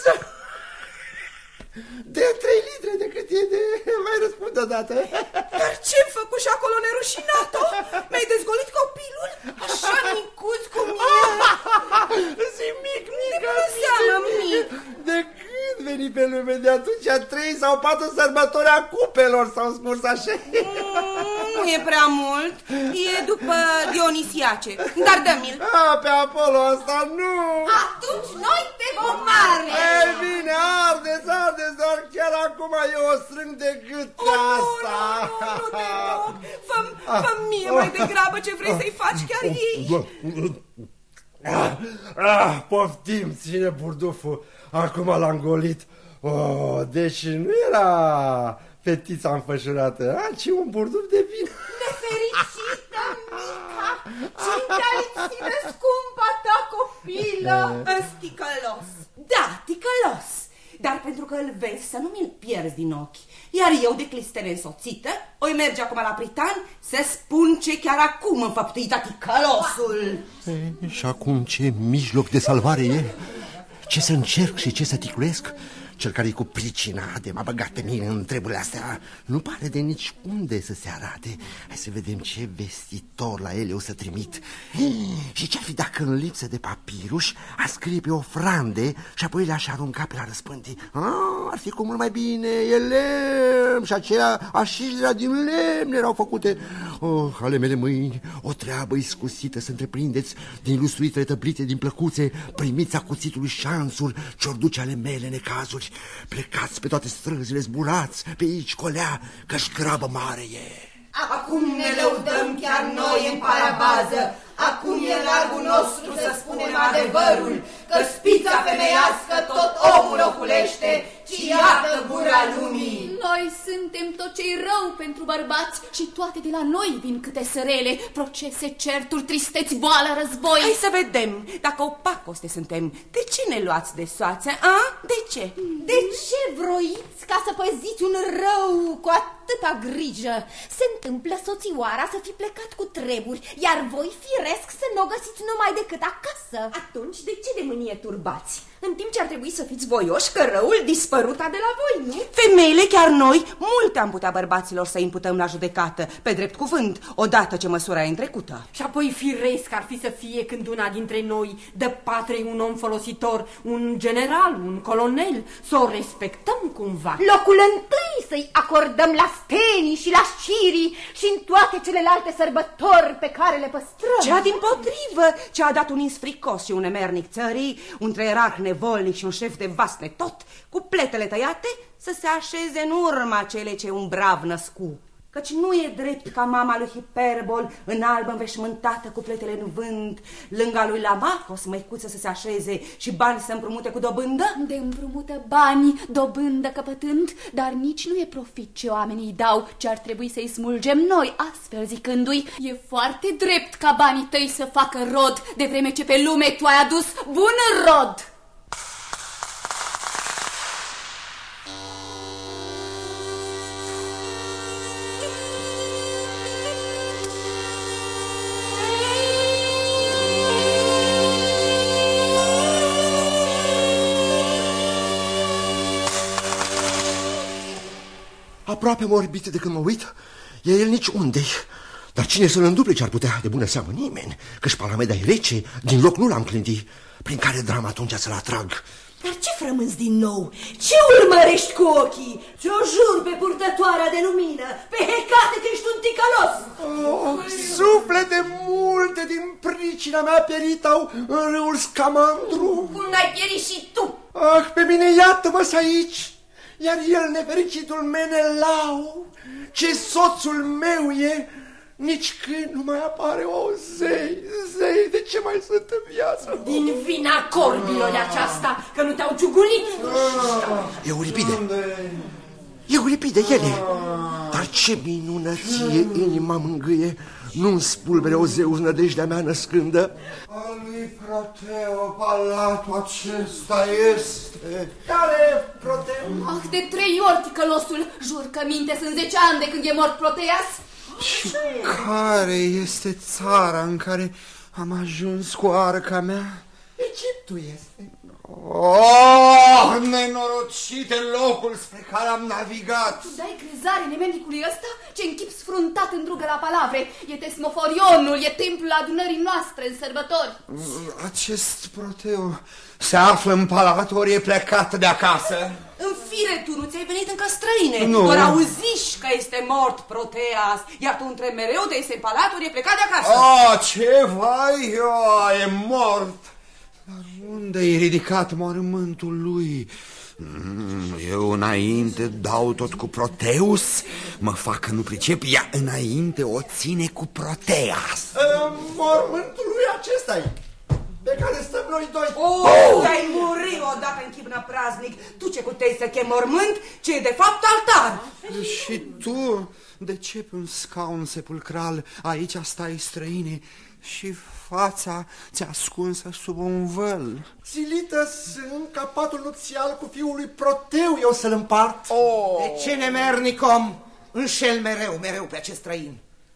De 3 litre de cât e de... mai răspund odată. Dar ce-mi făcut și acolo nerușinato? Mi-ai dezgolit copilul? Așa micuț cum e. Zi mic. De cum înseamnă mic? De când veni pe lume? De atunci 3 sau 4 sărbători a cupelor s-au scurs așa. Nu e prea mult. E după Dionisiace. Dar dă-mi-l. Pe Apollo asta nu. Atunci noi te vom arde. Ei bine, ardeți, dar chiar acum eu o strâng de gât pe asta. Nu te rog. Fă-mi mie mai degrabă ce vrei să-i faci chiar ei. Poftim, ține burduful. Acum l-am golit. Deci nu era fetița înfășurată, ci un burduf de vin. Nefericită mica, cine te-a lipsit de scumpa ta copilă? Ticălos. Da, ticălos. Dar pentru că îl vezi să nu mi-l pierzi din ochi. Iar eu, de clistene însoțită, oi merge acum la pritan să spun ce chiar acum înfăptuit ticălosul. Și acum ce mijloc de salvare e? Ce să încerc și ce să ticluiesc? cel care e cu pricina de m-a băgat pe mine în treburile astea, nu pare de nici unde să se arate. Hai să vedem ce vestitor la ele o să trimit. Și ce-ar fi dacă în lipsă de papirus a scrie pe ofrande și apoi le-aș arunca pe la răspântii? Ar fi cu mult mai bine, e lemn și acelea așișilea din lemn erau făcute. Ale mele mâini, o treabă iscusită să întreprindeți din lustruitele tăblite din plăcuțe, primiți a cuțitului șansuri ce-or duce ale mele necazuri. Plecați pe toate străzile, zburați pe aici, colea, că-și grabă mare e. Acum ne lăudăm chiar noi în parabază, acum e largul nostru să spunem adevărul, că spița femeiască tot omul oculește, ci iată gura lumii. Noi suntem tot ce-i rău pentru bărbați și toate de la noi vin câte sărele, procese, certuri, tristeți, boală, război. Hai să vedem, dacă opacoste suntem, de ce ne luați de soață, a? De ce? De ce vroiți ca să păziți un rău cu atâta grijă? Se întâmplă soțioara să fi plecat cu treburi, iar voi firesc să nu o găsiți numai decât acasă. Atunci de ce de mânie turbați? În timp ce ar trebui să fiți voioși că răul dispăruta de la voi, nu? Femeile, chiar noi, multe am putea bărbaților să imputăm la judecată, pe drept cuvânt, odată ce măsura e întrecută. Și apoi firesc ar fi să fie când una dintre noi dă patrei un om folositor, un general, un colonel, să o respectăm cumva. Locul întâi să-i acordăm la stenii și la șirii și în toate celelalte sărbători pe care le păstrăm. Cea dimpotrivă, ce a dat un insfricos și un emernic țării, un treierarh nevolnic și un șef de vasne tot, cu pletele tăiate, să se așeze în urma cele ce un brav născu. Căci nu e drept ca mama lui Hiperbol, în albă înveșmântată cu pletele în vânt, lângă lui Lamachos, măicuță, să se așeze și bani să împrumute cu dobândă? De împrumută bani, dobândă căpătând, dar nici nu e profit ce oamenii îi dau, ce ar trebui să-i smulgem noi, astfel zicându-i, e foarte drept ca banii tăi să facă rod, de vreme ce pe lume tu ai adus bun rod. Aproape mă orbit de când mă uit, e el nici unde-i. Dar cine să-l înduple ce ar putea? De bună seamă nimeni, că-și palameda-i rece, din loc nu l-am clântit. Prin care dramă atunci să-l atrag? Dar ce frămânzi din nou? Ce urmărești cu ochii? Ți-o jur pe purtătoarea de lumină, pe Hecate că ești un ticălos. Suflete multe din pricina mea pierit-au în râul Scamandru. Cum n-ai pierit și tu? Pe mine iată-mă aici. Iar el, nefericitul Menelau, ce soțul meu e, nici când nu mai apare. Zei, de ce mai sunt în viață? Din vina corbilor de aceasta, că nu te-au ciugulit. Euripide, ele. Dar ce minunăție inima mângâie, nu-mi spulbere o Zeus nădejdea mea născândă. Al lui Proteo, palatul acesta este. Care Proteo? Ah, de 3 ori ticălosul, jur că minte, sunt 10 ani de când e mort Proteas. Și care este țara în care am ajuns cu arca mea? Egiptul este. Oh, nenorocite locul spre care am navigat. Tu dai crezare nemenicului ăsta? Ce închip sfruntat îndrugă la palavre. E Tesmoforionul, e templul adunării noastre în sărbători. Acest Proteo se află în palator, e plecat de acasă. În fire, tu nu ți-ai venit încă străine. Nu. Doar auziși că este mort Proteas, iar tu între mereu de este în palator, e plecat de acasă. Ce vai, e mort. Dar unde-i ridicat mormântul lui? Eu înainte dau tot cu Proteus, mă fac că nu pricep, ea înainte o ține cu Proteas. Mormântul lui acesta-i, pe care stăm noi doi. Ai murit odată în chibnă praznic. Tu ce puteai să chem mormânt, ce e de fapt altar. Și tu, de ce pe un scaun sepulcral aici stai, străine, și fața ți-a ascunsă sub un văl? Silită sunt ca patul nupțial cu fiul lui Proteu eu să-l împart. De ce nemernic om înșel mereu pe acest străin?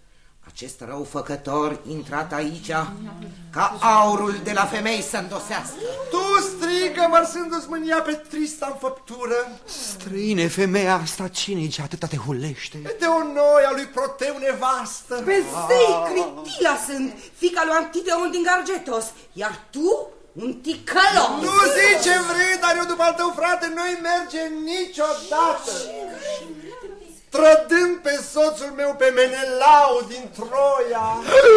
Acest răufăcător intrat aici ca aurul de la femei să îndosească. Tu strigă, mărsându-ți mânia pe trista înfăptură. Străine, femeia asta cine-i ce atâta te hulește? De o noi a lui Proteu nevastă. Pe zei, Critila sunt, fiica lui Antiteon din Gargetos, iar tu un ticălos. Nu zici ce vrei, dar eu după al tău frate nu-i merge niciodată. Trădând pe soțul meu, pe Menelau din Troia.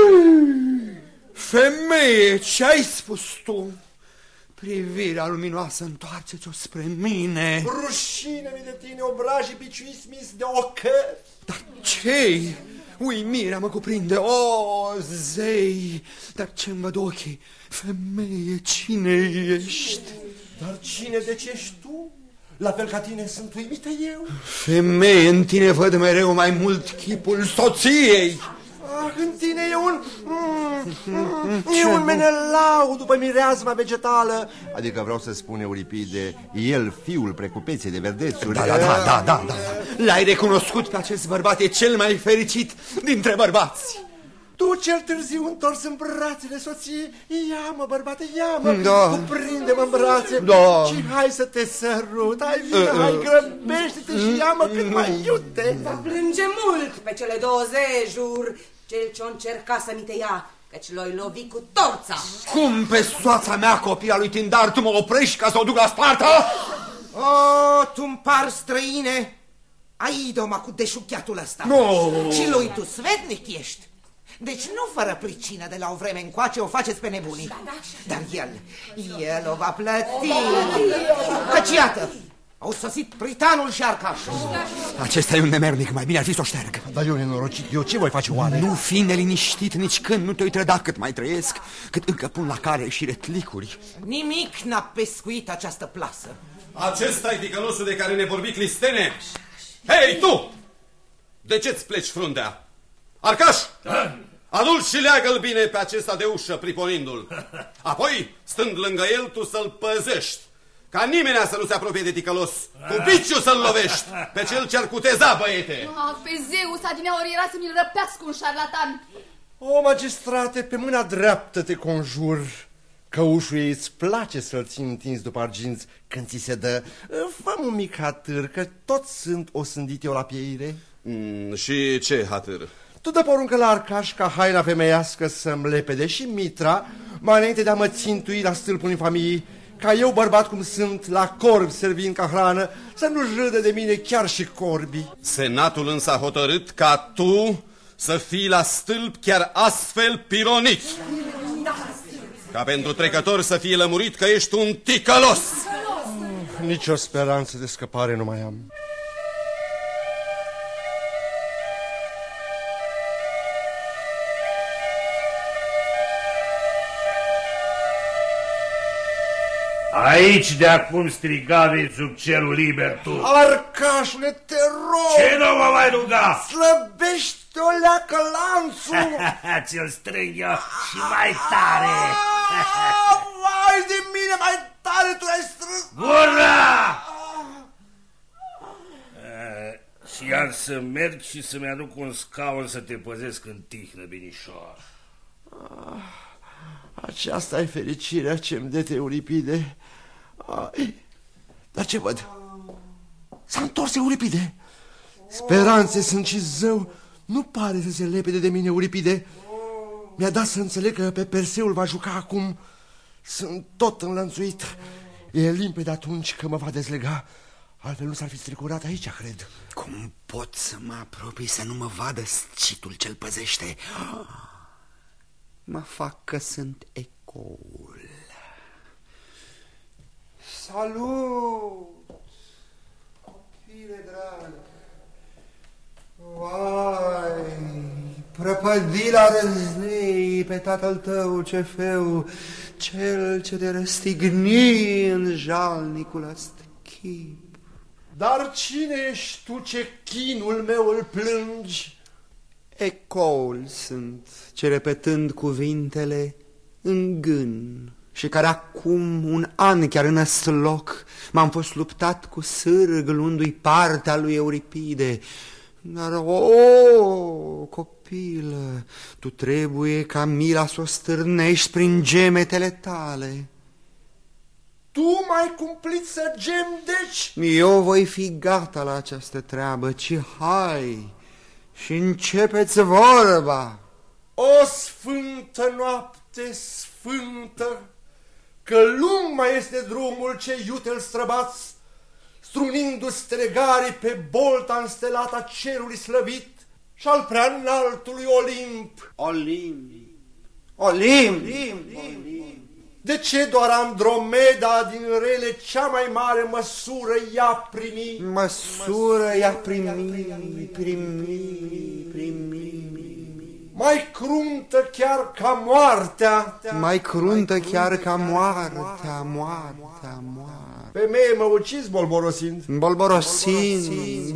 Femeie, ce-ai spus tu? Privirea luminoasă, întoarce-ți-o spre mine. Rușine-mi de tine, obrajii biciuismi de ocări. Dar ce-i? Uimirea mă cuprinde, o, zei, dar ce-mi văd ochii? Femeie, cine ești? Dar cine, de ce ești tu? La fel ca tine sunt uimită eu. Femeie, în tine văd mereu mai mult chipul soției. Ah, în tine e un Menelau după mireasma vegetală. Adică vreau să spun, Euripide, el, fiul precupeței de verdețuri. Da. L-ai recunoscut pe acest bărbat, e cel mai fericit dintre bărbați. Tu cel târziu întors în brațele soției, ia-mă, bărbate, ia-mă, cuprinde-mă în brațe și hai să te sărut, hai, grăbește-te și ia-mă cât mai iute. Dar plânge mult pe cele 20 jur, cel ce-o încerca să mi te ia, căci l-o-i lovi cu torța. Cum pe soața mea, copia lui Tindar, tu mă oprești ca să o duc la Sparta? O, tu-mi par străine, ai idoma cu deșuchiatul ăsta. Și lui tu svetnic ești. Deci nu fără pricină de la o vreme încoace o faceți pe nebunii. Dar el o va plăti. Căci iată, au sosit pritanul și arcașul. Acesta e un nemernic, mai bine ar fi să o șterg. Dar eu nenorocit, eu ce voi face oare? Nu fi neliniștit nici când nu te-oi trăda cât mai trăiesc, cât încă pun la care și retlicuri. Nimic n-a pescuit această plasă. Acesta-i ticălosul de care ne vorbi Clistene? Hei, tu! De ce-ți pleci fruntea? Arcaș! Adu-l și leagă-l bine pe acesta de ușă, priponindu-l. Apoi, stând lângă el, tu să-l păzești, ca nimenea să nu se apropie de ticălos. Cu piciu să-l lovești, pe cel ce-ar cuteza, băiete. Pe Zeus, adineaori era să mi-l răpească un șarlatan. O, magistrate, pe mâna dreaptă te conjur. Căușul ei îți place să-l ții întins după arginți când ți se dă. Fă-mi un mic hatâr, că toți sunt osândit eu la pieire. Și ce hatâr? Tu dă poruncă la Arcaș ca haina femeiască să-mi lepede și mitra, mai înainte de a mă țintui la stâlpul infamiei, ca eu, bărbat cum sunt, la corb servind ca hrană, să nu râdă de mine chiar și corbii. Senatul însă a hotărât ca tu să fii la stâlp chiar astfel pironit, ca pentru trecători să fie lămurit că ești un ticălos. Nici o speranță de scăpare nu mai am. Aici de acum strigavi sub cerul liber tu. Arcașule, te rog! Ce nu mă mai ruga? Slăbește-o leacă lanțul! Ți-l strâng eu și mai tare! Vai de mine, mai tare tu ai strâns! Gura! Și iar să merg și să-mi aduc un scaun să te păzesc în tihnă, binișor. Aceasta e fericirea ce-mi dete, Euripide. Dar ce văd? S-a întors Euripide. Speranțe sunt și zău. Nu pare să se lepede de mine, Euripide. Mi-a dat să înțeleg că pe Perseul va juca acum. Sunt tot înlănțuit. E limpede atunci că mă va dezlega. Altfel nu s-ar fi stricurat aici, cred. Cum pot să mă apropii să nu mă vadă scitul ce-l păzește? Mă fac că sunt ecoul. Salut, copile dragă. Vai, prăpădi la răznei pe tatăl tău, Cefeu, cel ce te răstigni în jalnicul ăsta chip. Dar cine ești tu ce chinul meu îl plângi? Ecoul sunt, ce repetând cuvintele în gân, și care acum un an chiar în ăst loc m-am fost luptat cu sârg luându-i partea lui Euripide. Dar, o, copil copilă, tu trebuie ca mila să o stârnești prin gemetele tale. Tu m-ai cumplit să gem, deci? Eu voi fi gata la această treabă, ci hai și începeți vorba. O sfântă noapte sfântă, că lung mai este drumul ce iute îl străbați, strunindu-ți telegarii pe bolta înstelată cerului slăvit și al prea înaltului Olimp. Olimp. De ce doar Andromeda din rele cea mai mare măsură i-a primi? Măsură i-a primi. Mai cruntă chiar ca moartea. Mai cruntă chiar ca moartea. Femeie, mă uciți bolborosind. Bolborosind.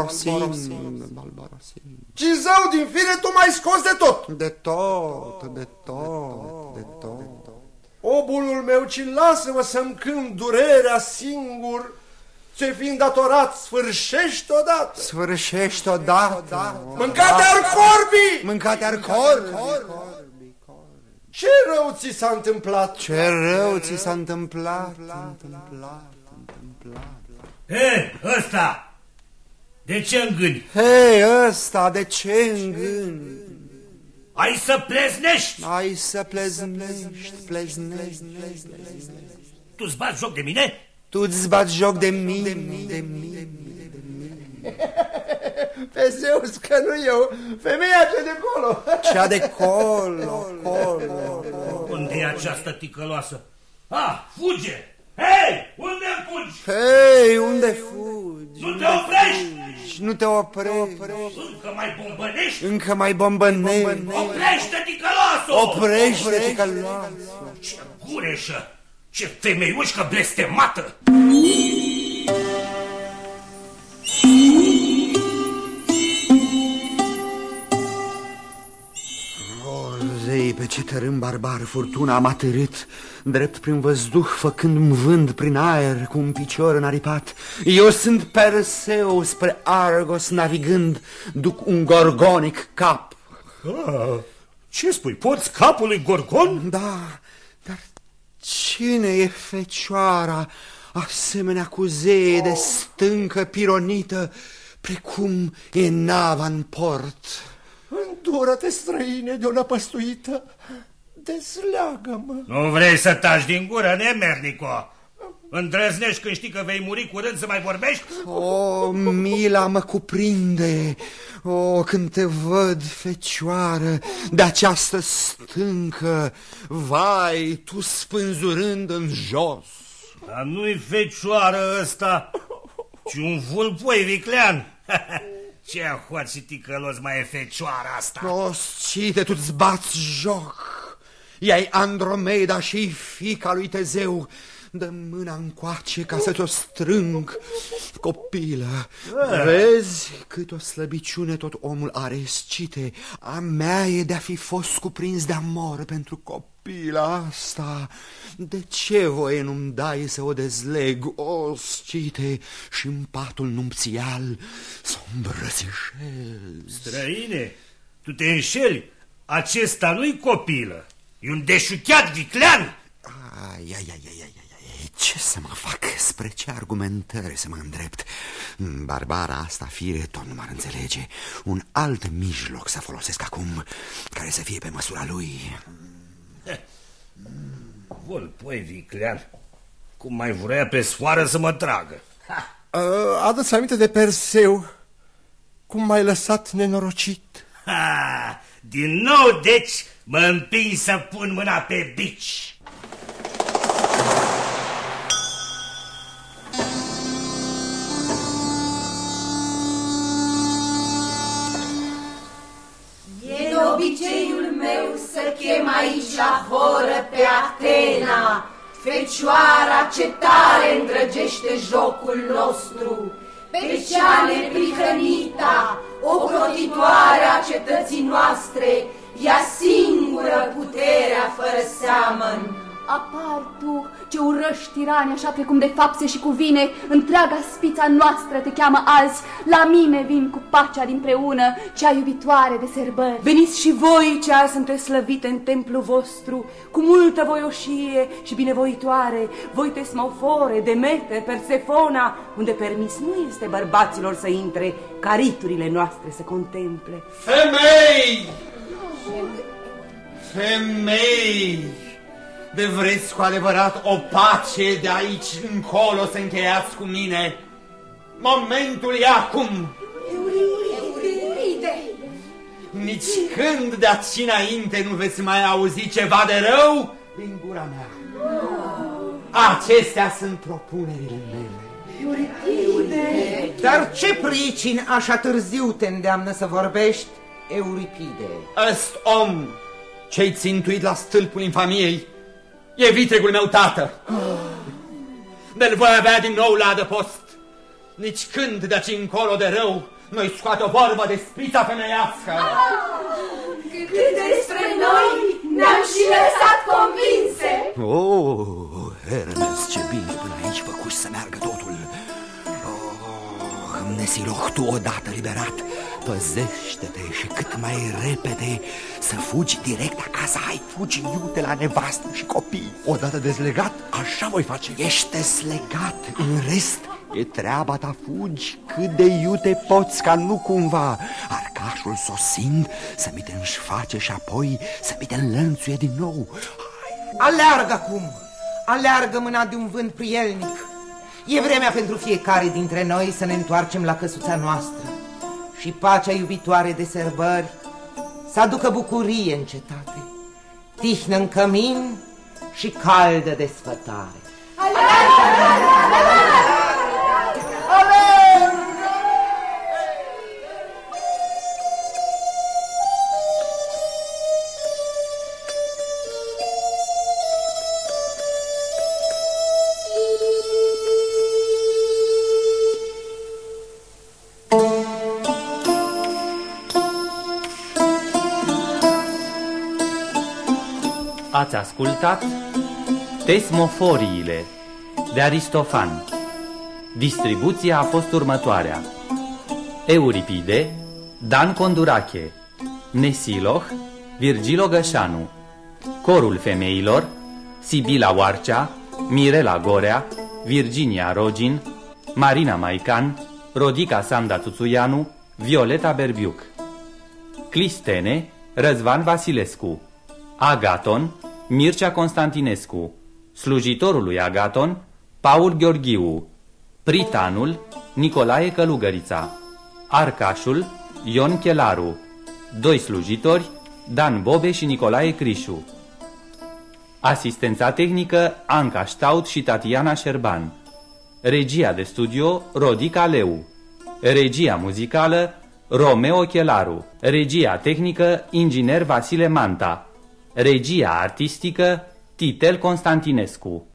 Ci zău, din fire, tu m-ai scos de tot. De tot. O, bunul meu, ci lasă-mă să-mi cânt durerea singur, ce fiind datorat, sfârșești odată. Mâncate-ar corbii! Ce rău ți s-a întâmplat? Hei, ăsta! De ce îngâni? Ai să pleznești! Tu-ți bați joc de mine? Tu-ți bați joc de mine. Pe Zeus, că nu eu, femeia cea de colo. Unde e această ticăloasă? Fuge! Hei, unde fugi? Nu te oprești! Încă mai bombănești? Oprește, ticăloasă! Ce gureșă! Ce femeiușcă blestemată! Zei, pe ce tărâm barbar furtuna m-a târât, drept prin văzduh, făcând-mi vânt prin aer cu un picior înaripat. Eu sunt Perseu, spre Argos navigând, duc un gorgonic cap. Ce spui, poți capul lui Gorgon? Da, dar cine e fecioara asemenea cu zeie de stâncă pironită, precum e nava în port? Îndură-te, străine, de o năpăstuită, dezleagă-mă. Nu vrei să taci din gură, nemernico? Îndrăznești când știi că vei muri curând să mai vorbești? O, mila mă cuprinde, când te văd, fecioară, de această stâncă, vai, tu spânzurând în jos. Dar nu-i fecioară ăsta, ci un vulpoi viclean. Ce ahoat și ticălos mai e fecioara asta? Oscite, tu-ți bați joc. Ea-i Andromeda și fiica lui Tezeu. Dă mâna încoace ca să ți-o strâng, copilă. Vezi cât o slăbiciune tot omul are, Scite. A mea e de-a fi fost cuprins de amor pentru copila asta. De ce voie nu-mi dai să o dezleg, o Scite, și în patul nupțial să o îmbrățișez? Străine, tu te înșeli. Acesta nu-i copilă, e un deșuchiat viclean. Ce să mă fac? Spre ce argumentări să mă îndrept? Barbara asta, fire, tot nu m-ar înțelege. Un alt mijloc să folosesc acum, care să fie pe măsura lui. Vulpoi viclean, cum mai vrea pe soară să mă tragă. Adu-ți aminte de Perseu, cum m-ai lăsat nenorocit. Din nou, deci, mă împing să pun mâna pe bici. Obiceiul meu să chem aici la horă pe Atena, fecioara ce tare îndrăgește jocul nostru, pe cea neprihănita, ocrotitoare a cetății noastre, ea singură puterea fără seamăn, Apar tu, ce urăști tirani, așa precum de fapt se și cuvine, întreaga spița noastră te cheamă azi, la mine vin cu pacea dinpreună, cea iubitoare de sărbări. Veniți și voi, ce azi sunteți slăvite în templul vostru, cu multă voioșie și binevoitoare, voi Tesmofore, Demeter, Persefona, unde permis nu este bărbaților să intre, ca riturile noastre să contemple. Femei! Femei! De vreți cu adevărat o pace de aici încolo să încheiați cu mine? Momentul e acum! Euripide! Nici când de aici înainte nu veți mai auzi ceva de rău din gura mea. Acestea sunt propunerile mele. Euripide! Dar ce pricini așa târziu te îndeamnă să vorbești, Euripide? Ăst om ce-i țintuit la stâlpul infamiei e vitregul meu tată. De-l voi avea din nou la adăpost. Nici când de aici încolo de rău noi scoate o vorbă de spița femeiască. Cât despre noi ne-am și lăsat convinse. Oh, Hermes, ce bine până aici făcuși să meargă totul. Oh, Mnesiloh, tu odată liberat, păzește-te și cât mai repede să fugi direct acasă. Hai, fugi iute la nevastă și copii. Odată dezlegat, așa voi face. Ești legat, în rest e treaba ta, fugi cât de iute poți, ca nu cumva Arcașul sosind să mi te înșface și apoi să mi te înlănțuie din nou. Aleargă acum, aleargă mâna de un vânt prielnic. E vremea pentru fiecare dintre noi să ne întoarcem la căsuța noastră și pacea iubitoare de sărbări să aducă bucurie în cetate, tihnă în cămin și caldă desfătare. Ați ascultat Tesmoforiile de Aristofan. Distribuția a fost următoarea: Euripide, Dan Condurache, Mnesiloh, Virgil Gășanu. Corul femeilor: Sibila Oarcea, Mirela Gorea, Virginia Rogin, Marina Maican, Rodica Sanda Tuțuianu, Violeta Berbiuc. Clistene: Răzvan Vasilescu. Agaton: Mircea Constantinescu. Slujitorul lui Agaton: Paul Gheorghiu. Pritanul: Nicolae Călugărița. Arcașul: Ion Chelaru. Doi slujitori: Dan Bobe și Nicolae Crișu. Asistența tehnică: Anca Ștaut și Tatiana Șerban. Regia de studio: Rodica Leu. Regia muzicală: Romeo Chelaru. Regia tehnică: Inginer Vasile Manta. Regia artistică: Titel Constantinescu.